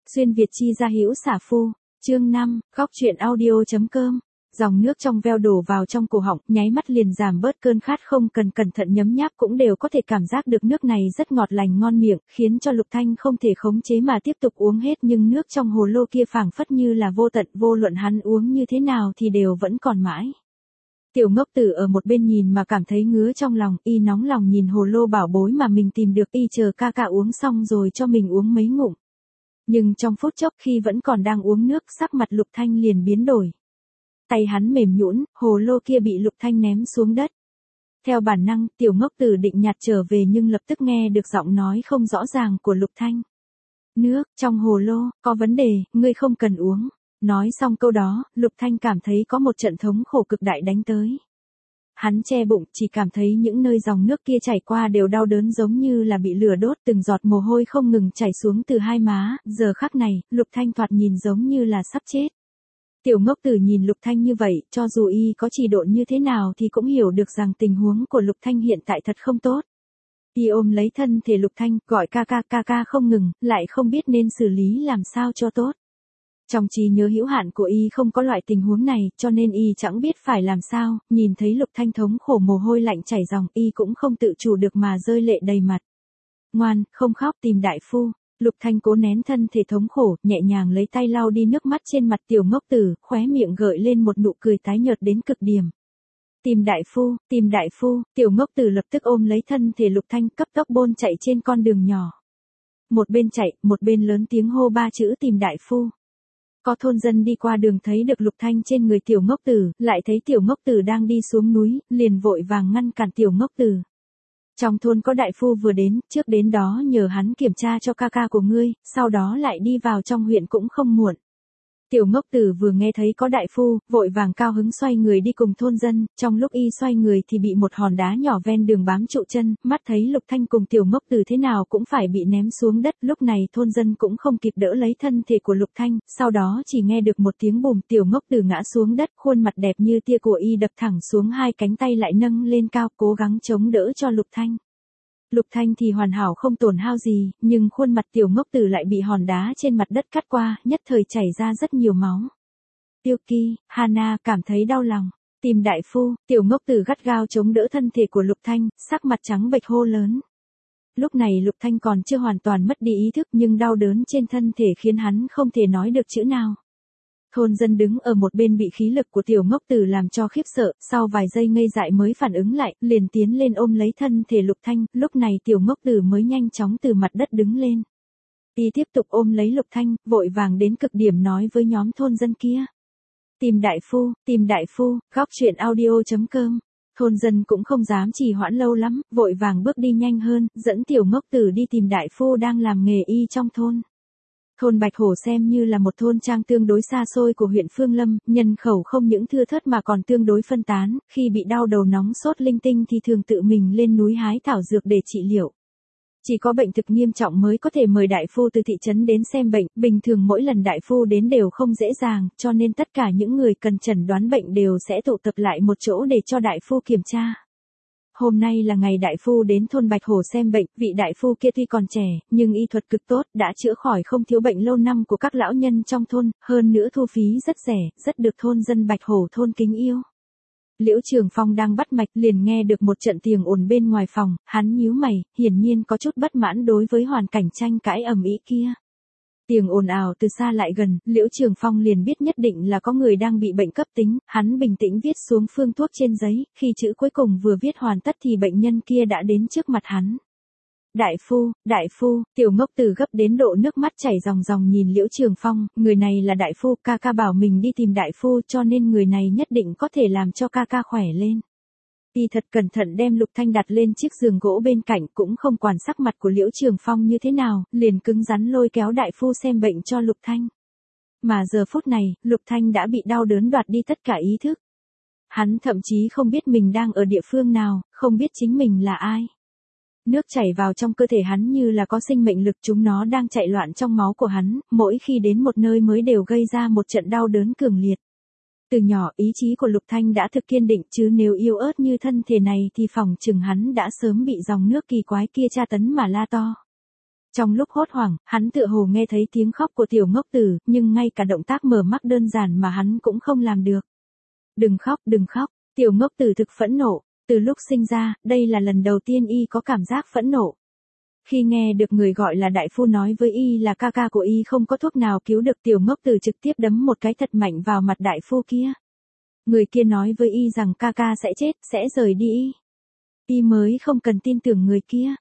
Xuyên Việt chi ra hữu xả phu, chương 5, góc truyện audio.com. Dòng nước trong veo đổ vào trong cổ họng, nháy mắt liền giảm bớt cơn khát, không cần cẩn thận nhấm nháp cũng đều có thể cảm giác được nước này rất ngọt lành ngon miệng, khiến cho Lục Thanh không thể khống chế mà tiếp tục uống hết, nhưng nước trong hồ lô kia phảng phất như là vô tận, vô luận hắn uống như thế nào thì đều vẫn còn mãi. Tiểu Ngốc Tử ở một bên nhìn mà cảm thấy ngứa trong lòng, y nóng lòng nhìn hồ lô bảo bối mà mình tìm được, y chờ ca ca uống xong rồi cho mình uống mấy ngụm. Nhưng trong phút chốc khi vẫn còn đang uống nước, sắc mặt Lục Thanh liền biến đổi. Tay hắn mềm nhũn, hồ lô kia bị Lục Thanh ném xuống đất. Theo bản năng, Tiểu Ngốc Tử định nhặt trở về nhưng lập tức nghe được giọng nói không rõ ràng của Lục Thanh. Nước trong hồ lô, có vấn đề, ngươi không cần uống. Nói xong câu đó, Lục Thanh cảm thấy có một trận thống khổ cực đại đánh tới. Hắn che bụng, chỉ cảm thấy những nơi dòng nước kia chảy qua đều đau đớn giống như là bị lửa đốt, từng giọt mồ hôi không ngừng chảy xuống từ hai má, giờ khắc này, Lục Thanh thoạt nhìn giống như là sắp chết. Tiểu Ngốc Tử nhìn Lục Thanh như vậy, cho dù y có trì độn như thế nào thì cũng hiểu được rằng tình huống của Lục Thanh hiện tại thật không tốt. Y ôm lấy thân thể Lục Thanh, gọi ca ca không ngừng, lại không biết nên xử lý làm sao cho tốt. Trong trí nhớ hữu hạn của y không có loại tình huống này, cho nên y chẳng biết phải làm sao, nhìn thấy Lục Thanh thống khổ mồ hôi lạnh chảy ròng, y cũng không tự chủ được mà rơi lệ đầy mặt. Ngoan, không khóc, tìm đại phu. Lục Thanh cố nén thân thể thống khổ, nhẹ nhàng lấy tay lau đi nước mắt trên mặt Tiểu Ngốc Tử, khóe miệng gợi lên một nụ cười tái nhợt đến cực điểm. Tìm đại phu, Tiểu Ngốc Tử lập tức ôm lấy thân thể Lục Thanh, cấp tốc bôn chạy trên con đường nhỏ. Một bên chạy, một bên lớn tiếng hô ba chữ tìm đại phu. Có thôn dân đi qua đường thấy được Lục Thanh trên người Tiểu Ngốc Tử, lại thấy Tiểu Ngốc Tử đang đi xuống núi, liền vội vàng ngăn cản Tiểu Ngốc Tử. Trong thôn có đại phu vừa đến, trước đến đó nhờ hắn kiểm tra cho ca ca của ngươi, sau đó lại đi vào trong huyện cũng không muộn. Tiểu Ngốc Tử vừa nghe thấy có đại phu, vội vàng cao hứng xoay người đi cùng thôn dân, trong lúc y xoay người thì bị một hòn đá nhỏ ven đường bám trụ chân, mắt thấy Lục Thanh cùng Tiểu Ngốc Tử thế nào cũng phải bị ném xuống đất, lúc này thôn dân cũng không kịp đỡ lấy thân thể của Lục Thanh, sau đó chỉ nghe được một tiếng bùm, Tiểu Ngốc Tử ngã xuống đất, khuôn mặt đẹp như tia của y đập thẳng xuống, hai cánh tay lại nâng lên cao, cố gắng chống đỡ cho Lục Thanh. Lục Thanh thì hoàn hảo không tổn hao gì, nhưng khuôn mặt Tiểu Ngốc Tử lại bị hòn đá trên mặt đất cắt qua, nhất thời chảy ra rất nhiều máu. Tiêu Kỳ, Hana cảm thấy đau lòng. Tìm đại phu, Tiểu Ngốc Tử gắt gao chống đỡ thân thể của Lục Thanh, sắc mặt trắng bệch hô lớn. Lúc này Lục Thanh còn chưa hoàn toàn mất đi ý thức nhưng đau đớn trên thân thể khiến hắn không thể nói được chữ nào. Thôn dân đứng ở một bên bị khí lực của Tiểu Ngốc Tử làm cho khiếp sợ, sau vài giây ngây dại mới phản ứng lại, liền tiến lên ôm lấy thân thể Lục Thanh, lúc này Tiểu Ngốc Tử mới nhanh chóng từ mặt đất đứng lên. Y tiếp tục ôm lấy Lục Thanh, vội vàng đến cực điểm nói với nhóm thôn dân kia. Tìm đại phu, góc truyện audio.com. Thôn dân cũng không dám trì hoãn lâu lắm, vội vàng bước đi nhanh hơn, dẫn Tiểu Ngốc Tử đi tìm đại phu đang làm nghề y trong thôn. Thôn Bạch Hổ xem như là một thôn trang tương đối xa xôi của huyện Phương Lâm, nhân khẩu không những thưa thớt mà còn tương đối phân tán, khi bị đau đầu nóng sốt linh tinh thì thường tự mình lên núi hái thảo dược để trị liệu. Chỉ có bệnh thực nghiêm trọng mới có thể mời đại phu từ thị trấn đến xem bệnh, bình thường mỗi lần đại phu đến đều không dễ dàng, cho nên tất cả những người cần chẩn đoán bệnh đều sẽ tụ tập lại một chỗ để cho đại phu kiểm tra. Hôm nay là ngày đại phu đến thôn Bạch Hổ xem bệnh, vị đại phu kia tuy còn trẻ, nhưng y thuật cực tốt, đã chữa khỏi không thiếu bệnh lâu năm của các lão nhân trong thôn, hơn nữa thu phí rất rẻ, rất được thôn dân Bạch Hổ thôn kính yêu. Liễu Trường Phong đang bắt mạch liền nghe được một trận tiếng ồn bên ngoài phòng, hắn nhíu mày, hiển nhiên có chút bất mãn đối với hoàn cảnh tranh cãi ầm ĩ kia. Tiếng ồn ào từ xa lại gần, Liễu Trường Phong liền biết nhất định là có người đang bị bệnh cấp tính, hắn bình tĩnh viết xuống phương thuốc trên giấy, khi chữ cuối cùng vừa viết hoàn tất thì bệnh nhân kia đã đến trước mặt hắn. Đại phu, Tiểu Ngốc Tử gấp đến độ nước mắt chảy ròng ròng nhìn Liễu Trường Phong, người này là đại phu, ca ca bảo mình đi tìm đại phu cho nên người này nhất định có thể làm cho ca ca khỏe lên. Y thật cẩn thận đem Lục Thanh đặt lên chiếc giường gỗ bên cạnh, cũng không quản sắc mặt của Liễu Trường Phong như thế nào, liền cứng rắn lôi kéo đại phu xem bệnh cho Lục Thanh. Mà giờ phút này, Lục Thanh đã bị đau đớn đoạt đi tất cả ý thức. Hắn thậm chí không biết mình đang ở địa phương nào, không biết chính mình là ai. Nước chảy vào trong cơ thể hắn như là có sinh mệnh lực, chúng nó đang chạy loạn trong máu của hắn, mỗi khi đến một nơi mới đều gây ra một trận đau đớn cường liệt. Từ nhỏ ý chí của Lục Thanh đã thực kiên định, chứ nếu yếu ớt như thân thể này thì phỏng chừng hắn đã sớm bị dòng nước kỳ quái kia tra tấn mà la to. Trong lúc hốt hoảng, hắn tựa hồ nghe thấy tiếng khóc của tiểu ngốc tử, nhưng ngay cả động tác mở mắt đơn giản mà hắn cũng không làm được. Đừng khóc, đừng khóc, tiểu ngốc tử thực phẫn nộ, từ lúc sinh ra, đây là lần đầu tiên y có cảm giác phẫn nộ. Khi nghe được người gọi là đại phu nói với y là ca ca của y không có thuốc nào cứu được, tiểu ngốc tử trực tiếp đấm một cái thật mạnh vào mặt đại phu kia. Người kia nói với y rằng ca ca sẽ chết, sẽ rời đi y. Y mới không cần tin tưởng người kia.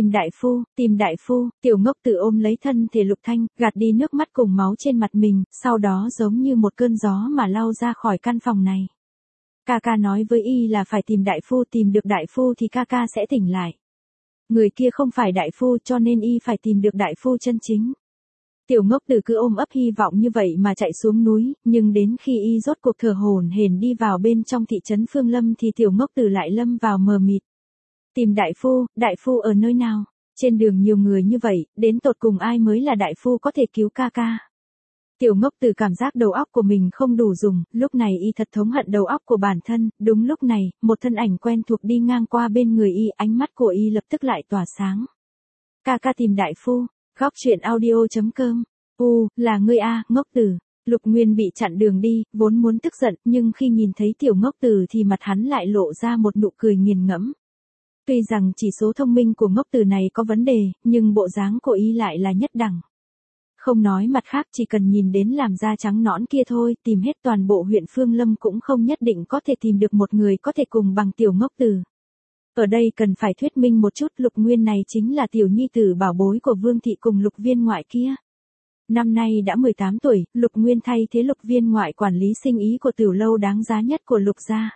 Tìm đại phu, tiểu ngốc tử ôm lấy thân thể Lục Thanh, gạt đi nước mắt cùng máu trên mặt mình, sau đó giống như một cơn gió mà lao ra khỏi căn phòng này. Ca ca nói với y là phải tìm đại phu, tìm được đại phu thì ca ca sẽ tỉnh lại. Người kia không phải đại phu cho nên y phải tìm được đại phu chân chính. Tiểu ngốc tử cứ ôm ấp hy vọng như vậy mà chạy xuống núi, nhưng đến khi y rốt cuộc thở hổn hển đi vào bên trong thị trấn Phương Lâm thì tiểu ngốc tử lại lâm vào mờ mịt. Tìm đại phu ở nơi nào? Trên đường nhiều người như vậy, đến tột cùng ai mới là đại phu có thể cứu ca ca? Tiểu ngốc tử cảm giác đầu óc của mình không đủ dùng, lúc này y thật thống hận đầu óc của bản thân, đúng lúc này, một thân ảnh quen thuộc đi ngang qua bên người y, ánh mắt của y lập tức lại tỏa sáng. Ca ca tìm đại phu, góc truyện audio.com, là ngươi a, ngốc tử. Lục Nguyên bị chặn đường đi, vốn muốn tức giận, nhưng khi nhìn thấy tiểu ngốc tử thì mặt hắn lại lộ ra một nụ cười nghiền ngẫm. Tuy rằng chỉ số thông minh của ngốc tử này có vấn đề, nhưng bộ dáng của y lại là nhất đẳng. Không nói mặt khác, chỉ cần nhìn đến làn da trắng nõn kia thôi, tìm hết toàn bộ huyện Phương Lâm cũng không nhất định có thể tìm được một người có thể cùng bằng tiểu ngốc tử. Ở đây cần phải thuyết minh một chút, Lục Nguyên này chính là tiểu nhi tử bảo bối của Vương thị cùng Lục Viên ngoại kia. Năm nay đã 18 tuổi, Lục Nguyên thay thế Lục Viên ngoại quản lý sinh ý của tiểu lâu đáng giá nhất của Lục gia.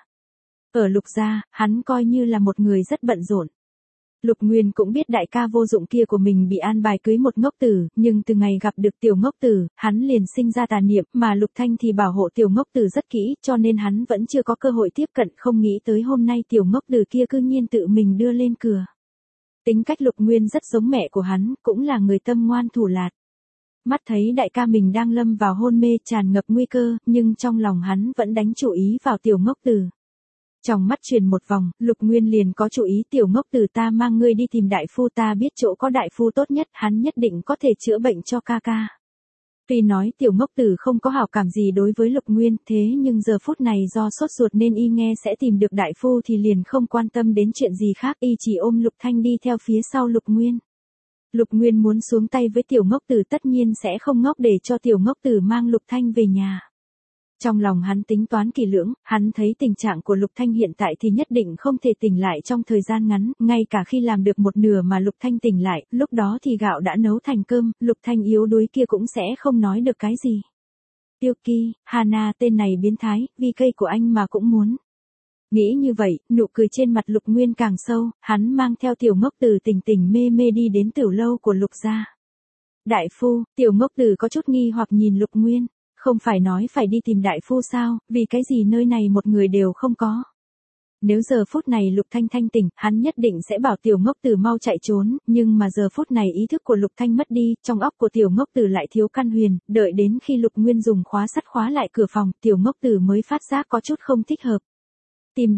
Ở Lục gia, hắn coi như là một người rất bận rộn. Lục Nguyên cũng biết đại ca vô dụng kia của mình bị an bài cưới một ngốc tử, nhưng từ ngày gặp được tiểu ngốc tử, hắn liền sinh ra tà niệm, mà Lục Thanh thì bảo hộ tiểu ngốc tử rất kỹ, cho nên hắn vẫn chưa có cơ hội tiếp cận, không nghĩ tới hôm nay tiểu ngốc tử kia cư nhiên tự mình đưa lên cửa. Tính cách Lục Nguyên rất giống mẹ của hắn, cũng là người tâm ngoan thủ lạt. Mắt thấy đại ca mình đang lâm vào hôn mê tràn ngập nguy cơ, nhưng trong lòng hắn vẫn đánh chủ ý vào tiểu ngốc tử. Trong mắt truyền một vòng, Lục Nguyên liền có chủ ý, tiểu ngốc tử, ta mang ngươi đi tìm đại phu, ta biết chỗ có đại phu tốt nhất, hắn nhất định có thể chữa bệnh cho ca ca. Tuy nói tiểu ngốc tử không có hảo cảm gì đối với Lục Nguyên, thế nhưng giờ phút này do sốt ruột nên y nghe sẽ tìm được đại phu thì liền không quan tâm đến chuyện gì khác, y chỉ ôm Lục Thanh đi theo phía sau Lục Nguyên. Lục Nguyên muốn xuống tay với tiểu ngốc tử tất nhiên sẽ không ngốc để cho tiểu ngốc tử mang Lục Thanh về nhà. Trong lòng hắn tính toán kỳ lưỡng, hắn thấy tình trạng của Lục Thanh hiện tại thì nhất định không thể tỉnh lại trong thời gian ngắn, ngay cả khi làm được một nửa mà Lục Thanh tỉnh lại, lúc đó thì gạo đã nấu thành cơm, Lục Thanh yếu đuối kia cũng sẽ không nói được cái gì. Tiêu Kỳ, Hana, tên này biến thái, vì cây của anh mà cũng muốn. Nghĩ như vậy, nụ cười trên mặt Lục Nguyên càng sâu, hắn mang theo tiểu ngốc tử tỉnh tỉnh mê mê đi đến tiểu lâu của Lục gia. Đại phu, tiểu ngốc tử có chút nghi hoặc nhìn Lục Nguyên. Không phải nói phải đi tìm đại phu sao, vì cái gì nơi này một người đều không có. Nếu giờ phút này Lục Thanh thanh tỉnh, hắn nhất định sẽ bảo tiểu ngốc tử mau chạy trốn, nhưng mà giờ phút này ý thức của Lục Thanh mất đi, trong óc của tiểu ngốc tử lại thiếu căn huyền, đợi đến khi Lục Nguyên dùng khóa sắt khóa lại cửa phòng, tiểu ngốc tử mới phát giác có chút không thích hợp. Tìm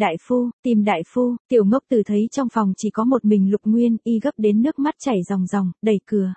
đại phu, tiểu ngốc tử thấy trong phòng chỉ có một mình Lục Nguyên, y gấp đến nước mắt chảy ròng ròng, đẩy cửa.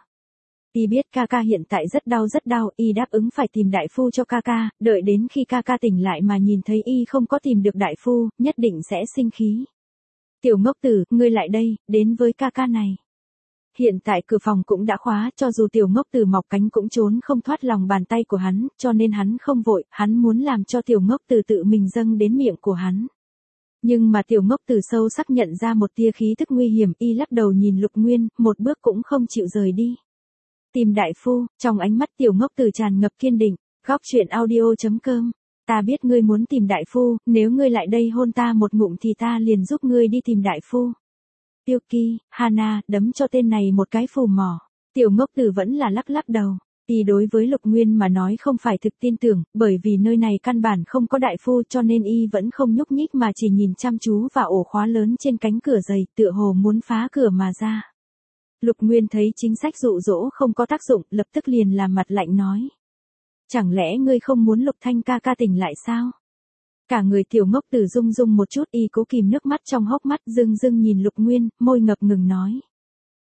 Y biết ca ca hiện tại rất đau, y đáp ứng phải tìm đại phu cho ca ca, đợi đến khi ca ca tỉnh lại mà nhìn thấy y không có tìm được đại phu, nhất định sẽ sinh khí. Tiểu ngốc tử, ngươi lại đây, đến với ca ca này. Hiện tại cửa phòng cũng đã khóa, cho dù tiểu ngốc tử mọc cánh cũng trốn không thoát lòng bàn tay của hắn, cho nên hắn không vội, hắn muốn làm cho tiểu ngốc tử tự mình dâng đến miệng của hắn. Nhưng mà tiểu ngốc tử sâu sắc nhận ra một tia khí tức nguy hiểm, y lắc đầu nhìn Lục Nguyên, một bước cũng không chịu rời đi. Tìm đại phu, trong ánh mắt tiểu ngốc tử tràn ngập kiên định, góc truyện audio.com, ta biết ngươi muốn tìm đại phu, nếu ngươi lại đây hôn ta một ngụm thì ta liền giúp ngươi đi tìm đại phu. Tiêu Kỳ, Hana, đấm cho tên này một cái phù mỏ, tiểu ngốc tử vẫn là lắc đầu. Y đối với Lục Nguyên mà nói không phải thực tin tưởng, bởi vì nơi này căn bản không có đại phu cho nên y vẫn không nhúc nhích mà chỉ nhìn chăm chú vào ổ khóa lớn trên cánh cửa dày, tựa hồ muốn phá cửa mà ra. Lục Nguyên thấy chính sách dụ dỗ không có tác dụng, lập tức liền làm mặt lạnh nói. Chẳng lẽ ngươi không muốn Lục Thanh ca ca tỉnh lại sao? Cả người tiểu ngốc tử rung rung một chút, y cố kìm nước mắt trong hốc mắt, dưng nhìn Lục Nguyên, môi ngập ngừng nói.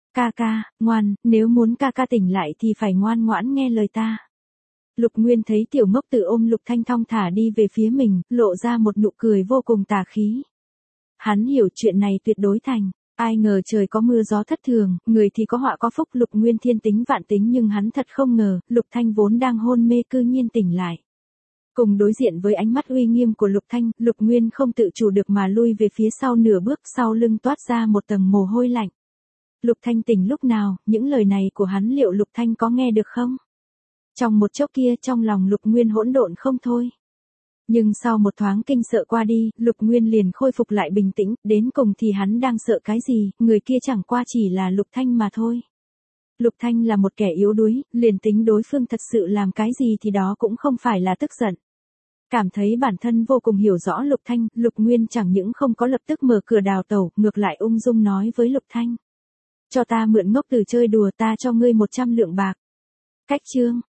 Ca ca, ngoan, nếu muốn ca ca tỉnh lại thì phải ngoan ngoãn nghe lời ta. Lục Nguyên thấy tiểu ngốc tử ôm Lục Thanh thong thả đi về phía mình, lộ ra một nụ cười vô cùng tà khí. Hắn hiểu chuyện này tuyệt đối thành. Ai ngờ trời có mưa gió thất thường, người thì có họa có phúc. Lục Nguyên thiên tính vạn tính nhưng hắn thật không ngờ, Lục Thanh vốn đang hôn mê cư nhiên tỉnh lại. Cùng đối diện với ánh mắt uy nghiêm của Lục Thanh, Lục Nguyên không tự chủ được mà lui về phía sau nửa bước, sau lưng toát ra một tầng mồ hôi lạnh. Lục Thanh tỉnh lúc nào, những lời này của hắn liệu Lục Thanh có nghe được không? Trong một chốc kia trong lòng Lục Nguyên hỗn độn không thôi. Nhưng sau một thoáng kinh sợ qua đi, Lục Nguyên liền khôi phục lại bình tĩnh, đến cùng thì hắn đang sợ cái gì, người kia chẳng qua chỉ là Lục Thanh mà thôi. Lục Thanh là một kẻ yếu đuối, liền tính đối phương thật sự làm cái gì thì đó cũng không phải là tức giận. Cảm thấy bản thân vô cùng hiểu rõ Lục Thanh, Lục Nguyên chẳng những không có lập tức mở cửa đào tẩu, ngược lại ung dung nói với Lục Thanh. Cho ta mượn ngốc tử chơi đùa, ta cho ngươi 100 lượng bạc. Cách chương.